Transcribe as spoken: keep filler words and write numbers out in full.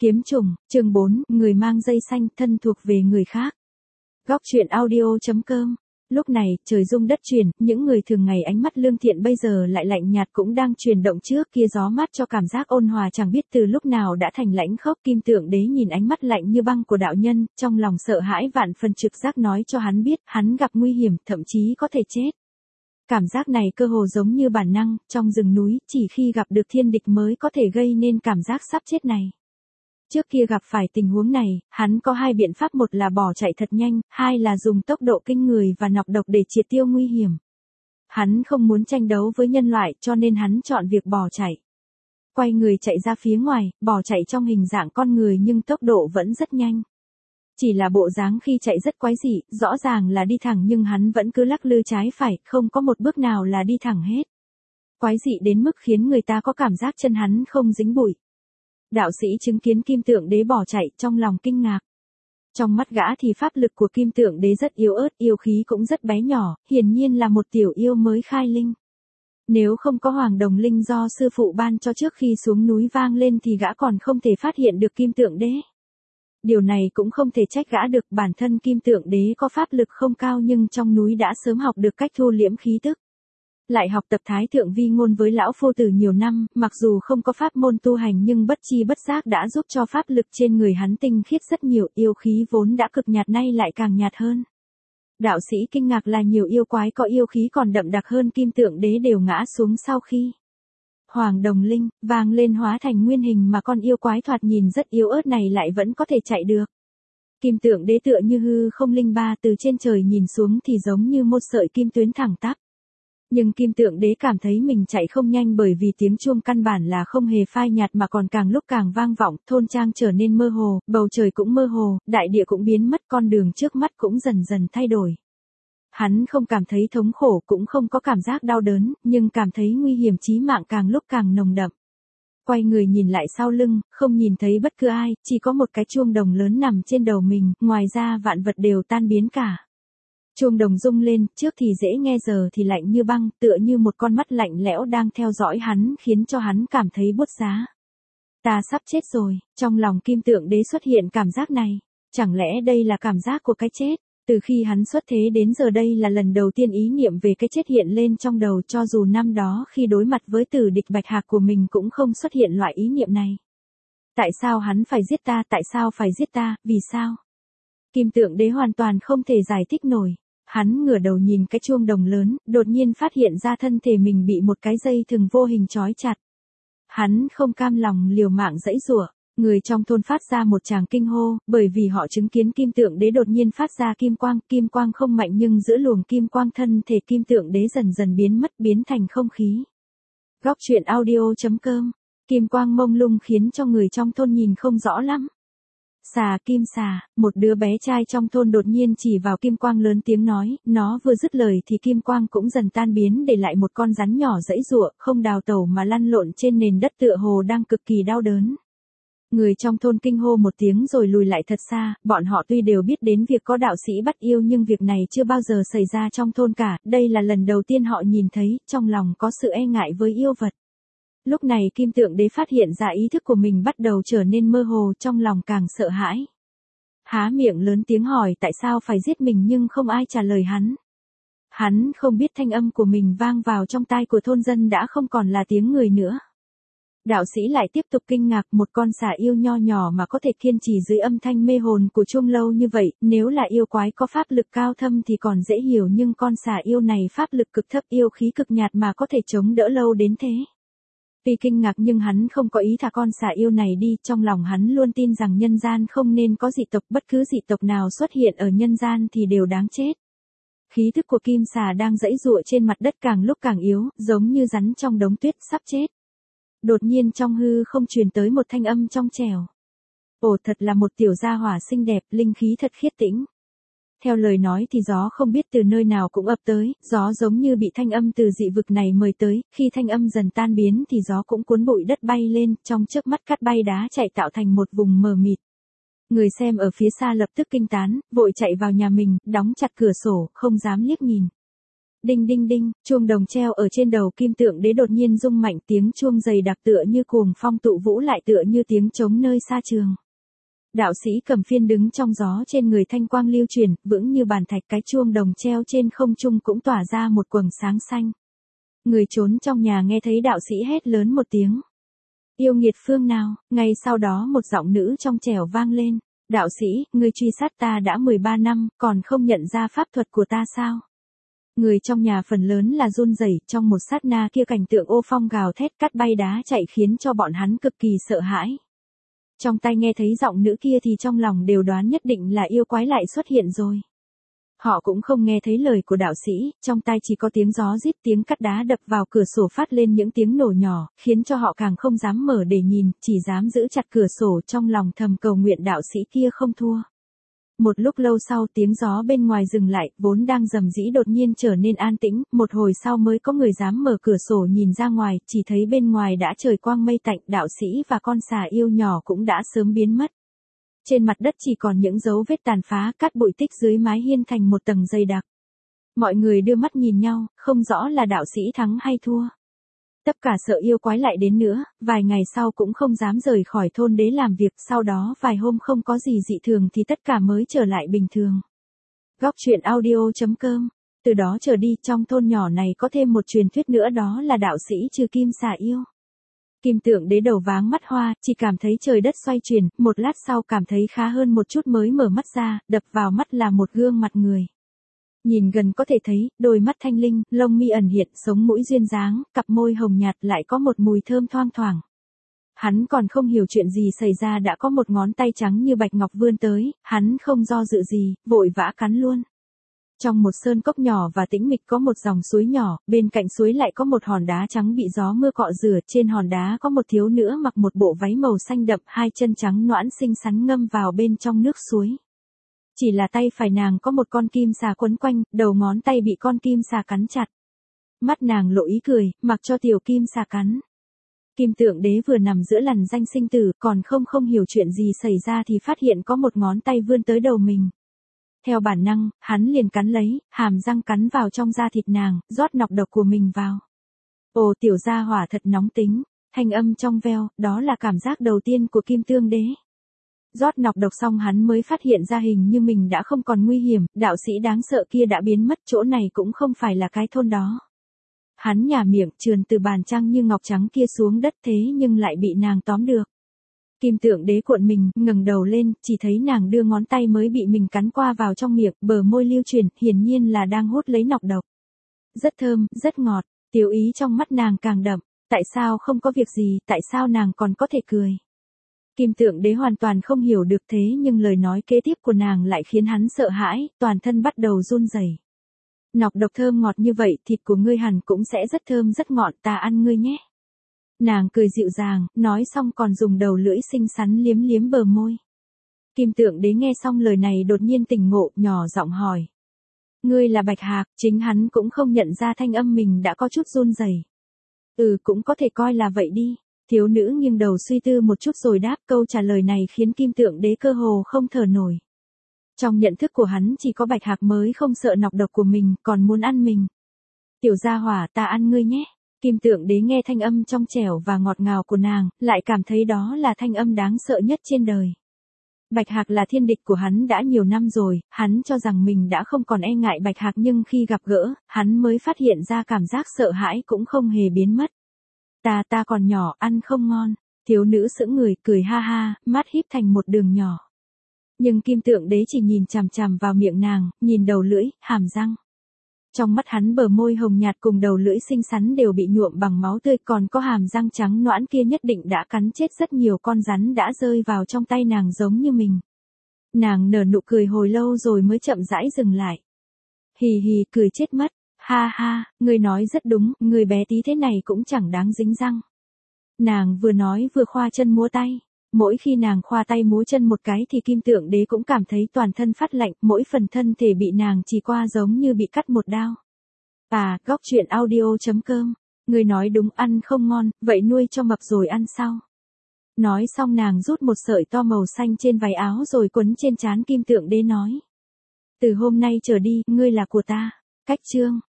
Kiếm trùng, chương bốn, người mang dây xanh, thân thuộc về người khác. Góc truyện audio.com. Lúc này, trời rung đất chuyển, những người thường ngày ánh mắt lương thiện bây giờ lại lạnh nhạt cũng đang chuyển động trước kia gió mát cho cảm giác ôn hòa chẳng biết từ lúc nào đã thành lãnh khốc. Kim Tượng Đế nhìn ánh mắt lạnh như băng của đạo nhân, trong lòng sợ hãi vạn phần, trực giác nói cho hắn biết, hắn gặp nguy hiểm, thậm chí có thể chết. Cảm giác này cơ hồ giống như bản năng, trong rừng núi, chỉ khi gặp được thiên địch mới có thể gây nên cảm giác sắp chết này. Trước kia gặp phải tình huống này, hắn có hai biện pháp, một là bỏ chạy thật nhanh, hai là dùng tốc độ kinh người và nọc độc để triệt tiêu nguy hiểm. Hắn không muốn tranh đấu với nhân loại cho nên hắn chọn việc bỏ chạy. Quay người chạy ra phía ngoài, bỏ chạy trong hình dạng con người nhưng tốc độ vẫn rất nhanh. Chỉ là bộ dáng khi chạy rất quái dị, rõ ràng là đi thẳng nhưng hắn vẫn cứ lắc lư trái phải, không có một bước nào là đi thẳng hết. Quái dị đến mức khiến người ta có cảm giác chân hắn không dính bụi. Đạo sĩ chứng kiến Kim Tượng Đế bỏ chạy, trong lòng kinh ngạc. Trong mắt gã thì pháp lực của Kim Tượng Đế rất yếu ớt, yêu khí cũng rất bé nhỏ, hiển nhiên là một tiểu yêu mới khai linh. Nếu không có Hoàng Đồng Linh do sư phụ ban cho trước khi xuống núi vang lên thì gã còn không thể phát hiện được Kim Tượng Đế. Điều này cũng không thể trách gã được, bản thân Kim Tượng Đế có pháp lực không cao nhưng trong núi đã sớm học được cách thu liễm khí tức. Lại học tập Thái Thượng Vi Ngôn với lão phu tử nhiều năm, mặc dù không có pháp môn tu hành nhưng bất chi bất giác đã giúp cho pháp lực trên người hắn tinh khiết rất nhiều, yêu khí vốn đã cực nhạt nay lại càng nhạt hơn. Đạo sĩ kinh ngạc là nhiều yêu quái có yêu khí còn đậm đặc hơn Kim Tượng Đế đều ngã xuống sau khi Hoàng Đồng Linh vang lên hóa thành nguyên hình, mà con yêu quái thoạt nhìn rất yếu ớt này lại vẫn có thể chạy được. Kim Tượng Đế tựa như hư không linh ba, từ trên trời nhìn xuống thì giống như một sợi kim tuyến thẳng tắp. Nhưng Kim Tượng Đế cảm thấy mình chạy không nhanh bởi vì tiếng chuông căn bản là không hề phai nhạt mà còn càng lúc càng vang vọng, thôn trang trở nên mơ hồ, bầu trời cũng mơ hồ, đại địa cũng biến mất, con đường trước mắt cũng dần dần thay đổi. Hắn không cảm thấy thống khổ, cũng không có cảm giác đau đớn, nhưng cảm thấy nguy hiểm chí mạng càng lúc càng nồng đậm. Quay người nhìn lại sau lưng, không nhìn thấy bất cứ ai, chỉ có một cái chuông đồng lớn nằm trên đầu mình, ngoài ra vạn vật đều tan biến cả. Chuông đồng rung lên, trước thì dễ nghe giờ thì lạnh như băng, tựa như một con mắt lạnh lẽo đang theo dõi hắn, khiến cho hắn cảm thấy buốt giá. Ta sắp chết rồi, trong lòng Kim Tượng Đế xuất hiện cảm giác này. Chẳng lẽ đây là cảm giác của cái chết? Từ khi hắn xuất thế đến giờ đây là lần đầu tiên ý niệm về cái chết hiện lên trong đầu, cho dù năm đó khi đối mặt với tử địch Bạch Hạc của mình cũng không xuất hiện loại ý niệm này. Tại sao hắn phải giết ta, tại sao phải giết ta, vì sao? Kim Tượng Đế hoàn toàn không thể giải thích nổi. Hắn ngửa đầu nhìn cái chuông đồng lớn, đột nhiên phát hiện ra thân thể mình bị một cái dây thừng vô hình trói chặt. Hắn không cam lòng liều mạng giãy giụa, người trong thôn phát ra một tràng kinh hô, bởi vì họ chứng kiến Kim Tượng Đế đột nhiên phát ra kim quang, kim quang không mạnh nhưng giữa luồng kim quang thân thể Kim Tượng Đế dần dần biến mất, biến thành không khí. Góc truyện audio.com. Kim quang mông lung khiến cho người trong thôn nhìn không rõ lắm. Xà, kim xà, một đứa bé trai trong thôn đột nhiên chỉ vào kim quang lớn tiếng nói, nó vừa dứt lời thì kim quang cũng dần tan biến để lại một con rắn nhỏ giãy giụa, không đào tẩu mà lăn lộn trên nền đất tựa hồ đang cực kỳ đau đớn. Người trong thôn kinh hô một tiếng rồi lùi lại thật xa, bọn họ tuy đều biết đến việc có đạo sĩ bắt yêu nhưng việc này chưa bao giờ xảy ra trong thôn cả, đây là lần đầu tiên họ nhìn thấy, trong lòng có sự e ngại với yêu vật. Lúc này Kim Tượng Đế phát hiện ra ý thức của mình bắt đầu trở nên mơ hồ, trong lòng càng sợ hãi. Há miệng lớn tiếng hỏi tại sao phải giết mình nhưng không ai trả lời hắn. Hắn không biết thanh âm của mình vang vào trong tai của thôn dân đã không còn là tiếng người nữa. Đạo sĩ lại tiếp tục kinh ngạc, một con xà yêu nho nhỏ mà có thể kiên trì dưới âm thanh mê hồn của chuông lâu như vậy, nếu là yêu quái có pháp lực cao thâm thì còn dễ hiểu nhưng con xà yêu này pháp lực cực thấp, yêu khí cực nhạt mà có thể chống đỡ lâu đến thế. Tuy kinh ngạc nhưng hắn không có ý thả con xà yêu này đi, trong lòng hắn luôn tin rằng nhân gian không nên có dị tộc, bất cứ dị tộc nào xuất hiện ở nhân gian thì đều đáng chết. Khí thức của kim xà đang giãy giụa trên mặt đất càng lúc càng yếu, giống như rắn trong đống tuyết sắp chết. Đột nhiên trong hư không truyền tới một thanh âm trong trẻo. Ồ, thật là một tiểu gia hỏa xinh đẹp, linh khí thật khiết tĩnh. Theo lời nói thì gió không biết từ nơi nào cũng ập tới, gió giống như bị thanh âm từ dị vực này mời tới, khi thanh âm dần tan biến thì gió cũng cuốn bụi đất bay lên, trong chớp mắt cát bay đá chạy tạo thành một vùng mờ mịt. Người xem ở phía xa lập tức kinh tán, vội chạy vào nhà mình, đóng chặt cửa sổ, không dám liếc nhìn. Đinh đinh đinh, chuông đồng treo ở trên đầu Kim Tượng Đế đột nhiên rung mạnh, tiếng chuông dày đặc tựa như cuồng phong tụ vũ lại tựa như tiếng trống nơi xa trường. Đạo sĩ cầm phiên đứng trong gió, trên người thanh quang lưu chuyển, vững như bàn thạch, cái chuông đồng treo trên không trung cũng tỏa ra một quầng sáng xanh. Người trốn trong nhà nghe thấy đạo sĩ hét lớn một tiếng. Yêu nghiệt phương nào, ngay sau đó một giọng nữ trong trẻo vang lên. Đạo sĩ, ngươi truy sát ta đã mười ba năm, còn không nhận ra pháp thuật của ta sao? Người trong nhà phần lớn là run rẩy, trong một sát na kia cảnh tượng ô phong gào thét cắt bay đá chạy khiến cho bọn hắn cực kỳ sợ hãi. Trong tai nghe thấy giọng nữ kia thì trong lòng đều đoán nhất định là yêu quái lại xuất hiện rồi. Họ cũng không nghe thấy lời của đạo sĩ, trong tai chỉ có tiếng gió rít, tiếng cắt đá đập vào cửa sổ phát lên những tiếng nổ nhỏ, khiến cho họ càng không dám mở để nhìn, chỉ dám giữ chặt cửa sổ trong lòng thầm cầu nguyện đạo sĩ kia không thua. Một lúc lâu sau tiếng gió bên ngoài dừng lại, vốn đang rầm rĩ đột nhiên trở nên an tĩnh, một hồi sau mới có người dám mở cửa sổ nhìn ra ngoài, chỉ thấy bên ngoài đã trời quang mây tạnh, đạo sĩ và con xà yêu nhỏ cũng đã sớm biến mất. Trên mặt đất chỉ còn những dấu vết tàn phá, cát bụi tích dưới mái hiên thành một tầng dày đặc. Mọi người đưa mắt nhìn nhau, không rõ là đạo sĩ thắng hay thua. Tất cả sợ yêu quái lại đến nữa, vài ngày sau cũng không dám rời khỏi thôn đế làm việc, sau đó vài hôm không có gì dị thường thì tất cả mới trở lại bình thường. Góc truyện audio chấm com. Từ đó trở đi, trong thôn nhỏ này có thêm một truyền thuyết nữa, đó là đạo sĩ trừ kim xà yêu. Kim Tượng Đế đầu váng mắt hoa, chỉ cảm thấy trời đất xoay chuyển, một lát sau cảm thấy khá hơn một chút mới mở mắt ra, đập vào mắt là một gương mặt người. Nhìn gần có thể thấy, đôi mắt thanh linh, lông mi ẩn hiện, sống mũi duyên dáng, cặp môi hồng nhạt lại có một mùi thơm thoang thoảng. Hắn còn không hiểu chuyện gì xảy ra đã có một ngón tay trắng như bạch ngọc vươn tới, hắn không do dự gì, vội vã cắn luôn. Trong một sơn cốc nhỏ và tĩnh mịch có một dòng suối nhỏ, bên cạnh suối lại có một hòn đá trắng bị gió mưa cọ rửa, trên hòn đá có một thiếu nữ mặc một bộ váy màu xanh đậm, hai chân trắng nõn xinh xắn ngâm vào bên trong nước suối. Chỉ là tay phải nàng có một con kim xà quấn quanh, đầu ngón tay bị con kim xà cắn chặt. Mắt nàng lộ ý cười, mặc cho tiểu kim xà cắn. Kim Tượng Đế vừa nằm giữa lằn danh sinh tử, còn không không hiểu chuyện gì xảy ra thì phát hiện có một ngón tay vươn tới đầu mình. Theo bản năng, hắn liền cắn lấy, hàm răng cắn vào trong da thịt nàng, rót nọc độc của mình vào. Ồ, tiểu gia hỏa thật nóng tính, thanh âm trong veo, đó là cảm giác đầu tiên của Kim Tượng Đế. Rót nọc độc xong hắn mới phát hiện ra hình như mình đã không còn nguy hiểm, đạo sĩ đáng sợ kia đã biến mất, chỗ này cũng không phải là cái thôn đó. Hắn nhả miệng, trườn từ bàn trăng như ngọc trắng kia xuống đất, thế nhưng lại bị nàng tóm được. Kim Tượng Đế cuộn mình, ngẩng đầu lên, chỉ thấy nàng đưa ngón tay mới bị mình cắn qua vào trong miệng, bờ môi lưu chuyển, hiển nhiên là đang hút lấy nọc độc. Rất thơm, rất ngọt, tiểu ý trong mắt nàng càng đậm, tại sao không có việc gì, tại sao nàng còn có thể cười. Kim Tượng Đế hoàn toàn không hiểu được, thế nhưng lời nói kế tiếp của nàng lại khiến hắn sợ hãi, toàn thân bắt đầu run rẩy. Nọc độc thơm ngọt như vậy, thịt của ngươi hẳn cũng sẽ rất thơm rất ngọt, ta ăn ngươi nhé. Nàng cười dịu dàng, nói xong còn dùng đầu lưỡi xinh xắn liếm liếm bờ môi. Kim Tượng Đế nghe xong lời này đột nhiên tỉnh ngộ, nhỏ giọng hỏi. Ngươi là Bạch Hạc, chính hắn cũng không nhận ra thanh âm mình đã có chút run rẩy. Ừ, cũng có thể coi là vậy đi. Thiếu nữ nghiêng đầu suy tư một chút rồi đáp, câu trả lời này khiến Kim Tượng Đế cơ hồ không thở nổi. Trong nhận thức của hắn chỉ có Bạch Hạc mới không sợ nọc độc của mình, còn muốn ăn mình. Tiểu gia hỏa, ta ăn ngươi nhé. Kim Tượng Đế nghe thanh âm trong trẻo và ngọt ngào của nàng, lại cảm thấy đó là thanh âm đáng sợ nhất trên đời. Bạch Hạc là thiên địch của hắn đã nhiều năm rồi, hắn cho rằng mình đã không còn e ngại Bạch Hạc, nhưng khi gặp gỡ, hắn mới phát hiện ra cảm giác sợ hãi cũng không hề biến mất. Ta ta còn nhỏ, ăn không ngon. Thiếu nữ sững người, cười ha ha, mắt híp thành một đường nhỏ. Nhưng Kim Tượng Đế chỉ nhìn chằm chằm vào miệng nàng, nhìn đầu lưỡi, hàm răng. Trong mắt hắn bờ môi hồng nhạt cùng đầu lưỡi xinh xắn đều bị nhuộm bằng máu tươi, còn có hàm răng trắng nõn kia nhất định đã cắn chết rất nhiều con rắn đã rơi vào trong tay nàng giống như mình. Nàng nở nụ cười hồi lâu rồi mới chậm rãi dừng lại. Hì hì, cười chết mất. Ha ha, ngươi nói rất đúng, người bé tí thế này cũng chẳng đáng dính răng. Nàng vừa nói vừa khoa chân múa tay. Mỗi khi nàng khoa tay múa chân một cái thì Kim Tượng Đế cũng cảm thấy toàn thân phát lạnh, mỗi phần thân thể bị nàng chỉ qua giống như bị cắt một đao. À, góc truyện audio chấm com. Người nói đúng, ăn không ngon, vậy nuôi cho mập rồi ăn sau. Nói xong nàng rút một sợi to màu xanh trên váy áo rồi quấn trên trán Kim Tượng Đế nói. Từ hôm nay trở đi, ngươi là của ta. Cách chương.